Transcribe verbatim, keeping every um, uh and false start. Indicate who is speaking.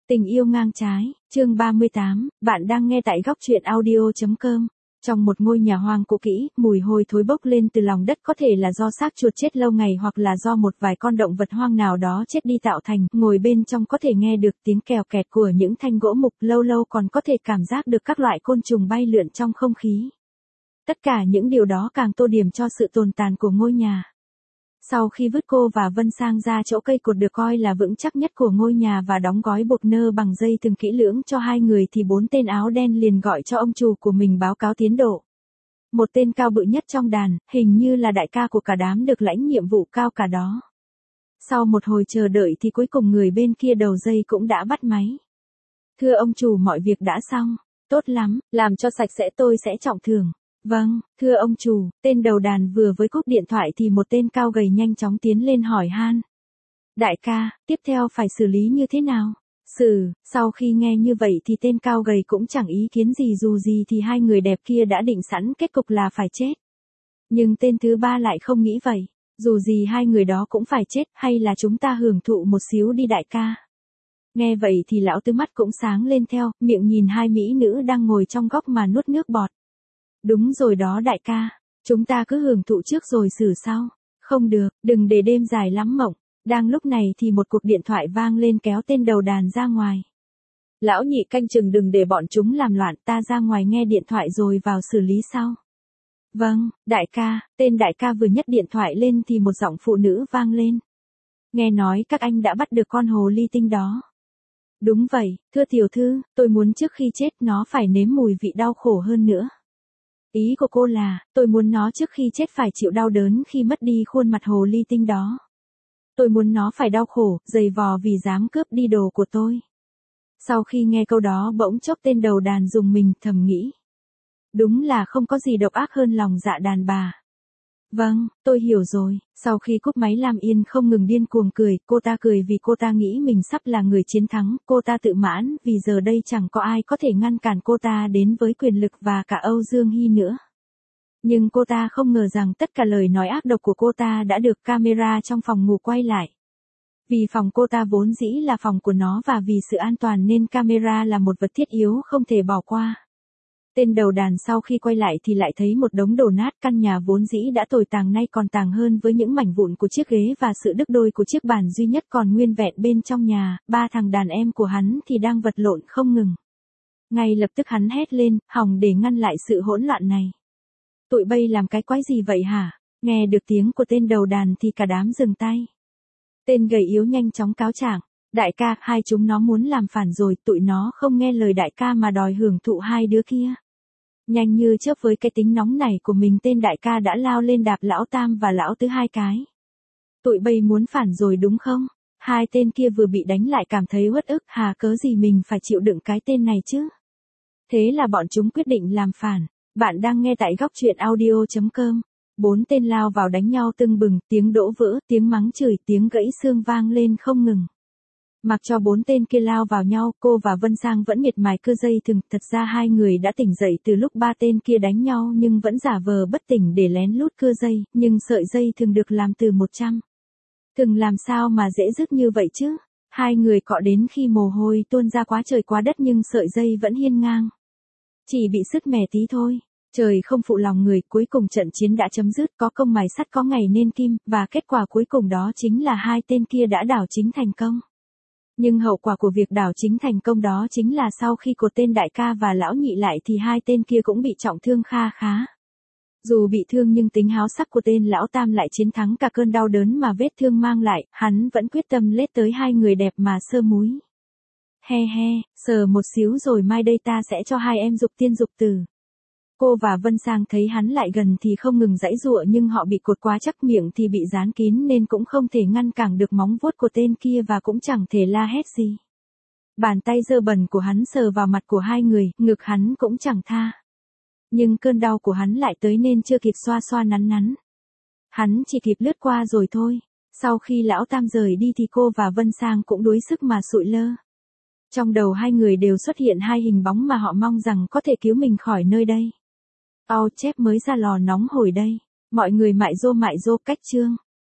Speaker 1: Tình yêu ngang trái, chương ba mươi tám, bạn đang nghe tại góc truyện audio chấm com. Trong một ngôi nhà hoang cũ kỹ, mùi hôi thối bốc lên từ lòng đất, có thể là do xác chuột chết lâu ngày hoặc là do một vài con động vật hoang nào đó chết đi tạo thành. Ngồi bên trong có thể nghe được tiếng kèo kẹt của những thanh gỗ mục, lâu lâu còn có thể cảm giác được các loại côn trùng bay lượn trong không khí. Tất cả những điều đó càng tô điểm cho sự tồn tại của ngôi nhà. Sau khi vứt cô và Vân sang ra chỗ cây cột được coi là vững chắc nhất của ngôi nhà và đóng gói bột nơ bằng dây thừng kỹ lưỡng cho hai người, thì bốn tên áo đen liền gọi cho ông chủ của mình báo cáo tiến độ. Một tên cao bự nhất trong đàn, hình như là đại ca của cả đám, được lãnh nhiệm vụ cao cả đó. Sau một hồi chờ đợi thì cuối cùng người bên kia đầu dây cũng đã bắt máy. Thưa ông chủ, mọi việc đã xong. Tốt lắm, làm cho sạch sẽ tôi sẽ trọng thưởng. Vâng, thưa ông chủ. Tên đầu đàn vừa với cúp điện thoại thì một tên cao gầy nhanh chóng tiến lên hỏi han. Đại ca, tiếp theo phải xử lý như thế nào? Xử, sau khi nghe như vậy thì tên cao gầy cũng chẳng ý kiến gì, dù gì thì hai người đẹp kia đã định sẵn kết cục là phải chết. Nhưng tên thứ ba lại không nghĩ vậy. Dù gì hai người đó cũng phải chết, hay là chúng ta hưởng thụ một xíu đi đại ca. Nghe vậy thì lão tứ mắt cũng sáng lên theo, miệng nhìn hai mỹ nữ đang ngồi trong góc mà nuốt nước bọt. Đúng rồi đó đại ca, chúng ta cứ hưởng thụ trước rồi xử sau. Không được, đừng để đêm dài lắm mộng. Đang lúc này thì một cuộc điện thoại vang lên kéo tên đầu đàn ra ngoài. Lão nhị canh chừng đừng để bọn chúng làm loạn, ta ra ngoài nghe điện thoại rồi vào xử lý sau. Vâng, đại ca. Tên đại ca vừa nhấc điện thoại lên thì một giọng phụ nữ vang lên. Nghe nói các anh đã bắt được con hồ ly tinh đó. Đúng vậy, thưa tiểu thư, tôi muốn trước khi chết nó phải nếm mùi vị đau khổ hơn nữa. Ý của cô là, tôi muốn nó trước khi chết phải chịu đau đớn khi mất đi khuôn mặt hồ ly tinh đó. Tôi muốn nó phải đau khổ, giày vò vì dám cướp đi đồ của tôi. Sau khi nghe câu đó bỗng chốc tên đầu đàn rùng mình, thầm nghĩ. Đúng là không có gì độc ác hơn lòng dạ đàn bà. Vâng, tôi hiểu rồi. Sau khi cúp máy Lam Yên không ngừng điên cuồng cười, cô ta cười vì cô ta nghĩ mình sắp là người chiến thắng, cô ta tự mãn vì giờ đây chẳng có ai có thể ngăn cản cô ta đến với quyền lực và cả Âu Dương Hy nữa. Nhưng cô ta không ngờ rằng tất cả lời nói ác độc của cô ta đã được camera trong phòng ngủ quay lại. Vì phòng cô ta vốn dĩ là phòng của nó và vì sự an toàn nên camera là một vật thiết yếu không thể bỏ qua. Tên đầu đàn sau khi quay lại thì lại thấy một đống đổ nát, căn nhà vốn dĩ đã tồi tàn nay còn tàn hơn với những mảnh vụn của chiếc ghế và sự đứt đôi của chiếc bàn duy nhất còn nguyên vẹn bên trong nhà. Ba thằng đàn em của hắn thì đang vật lộn không ngừng. Ngay lập tức hắn hét lên, hòng để ngăn lại sự hỗn loạn này. Tụi bay làm cái quái gì vậy hả? Nghe được tiếng của tên đầu đàn thì cả đám dừng tay. Tên gầy yếu nhanh chóng cáo trạng. Đại ca, hai chúng nó muốn làm phản rồi, tụi nó không nghe lời đại ca mà đòi hưởng thụ hai đứa kia. Nhanh như chớp với cái tính nóng này của mình, tên đại ca đã lao lên đạp lão tam và lão tứ hai cái. Tụi bay muốn phản rồi đúng không? Hai tên kia vừa bị đánh lại cảm thấy uất ức, hà cớ gì mình phải chịu đựng cái tên này chứ? Thế là bọn chúng quyết định làm phản. Bạn đang nghe tại góc truyện audio chấm com. Bốn tên lao vào đánh nhau tưng bừng, tiếng đổ vỡ, tiếng mắng chửi, tiếng gãy xương vang lên không ngừng. Mặc cho bốn tên kia lao vào nhau, cô và Vân Sang vẫn miệt mài cưa dây thừng. Thật ra hai người đã tỉnh dậy từ lúc ba tên kia đánh nhau nhưng vẫn giả vờ bất tỉnh để lén lút cưa dây, nhưng sợi dây thường được làm từ một trăm. Thừng làm sao mà dễ dứt như vậy chứ? Hai người cọ đến khi mồ hôi tuôn ra quá trời quá đất nhưng sợi dây vẫn hiên ngang. Chỉ bị sứt mẻ tí thôi. Trời không phụ lòng người, cuối cùng trận chiến đã chấm dứt, có công mài sắt có ngày nên kim, và kết quả cuối cùng đó chính là hai tên kia đã đảo chính thành công. Nhưng hậu quả của việc đảo chính thành công đó chính là sau khi cột tên đại ca và lão nhị lại thì hai tên kia cũng bị trọng thương kha khá. Dù bị thương nhưng tính háo sắc của tên lão tam lại chiến thắng cả cơn đau đớn mà vết thương mang lại, hắn vẫn quyết tâm lết tới hai người đẹp mà sơ múi. He he, sờ một xíu rồi mai đây ta sẽ cho hai em dục tiên dục tử. Cô và Vân Sang thấy hắn lại gần thì không ngừng giãy giụa nhưng họ bị cột quá chắc, miệng thì bị dán kín nên cũng không thể ngăn cản được móng vuốt của tên kia và cũng chẳng thể la hét gì. Bàn tay dơ bẩn của hắn sờ vào mặt của hai người, ngực hắn cũng chẳng tha. Nhưng cơn đau của hắn lại tới nên chưa kịp xoa xoa nắn nắn. Hắn chỉ kịp lướt qua rồi thôi. Sau khi lão tam rời đi thì cô và Vân Sang cũng đuối sức mà sụi lơ. Trong đầu hai người đều xuất hiện hai hình bóng mà họ mong rằng có thể cứu mình khỏi nơi đây. Ao chép mới ra lò nóng hổi đây. Mọi người mại dô mại dô cách chương.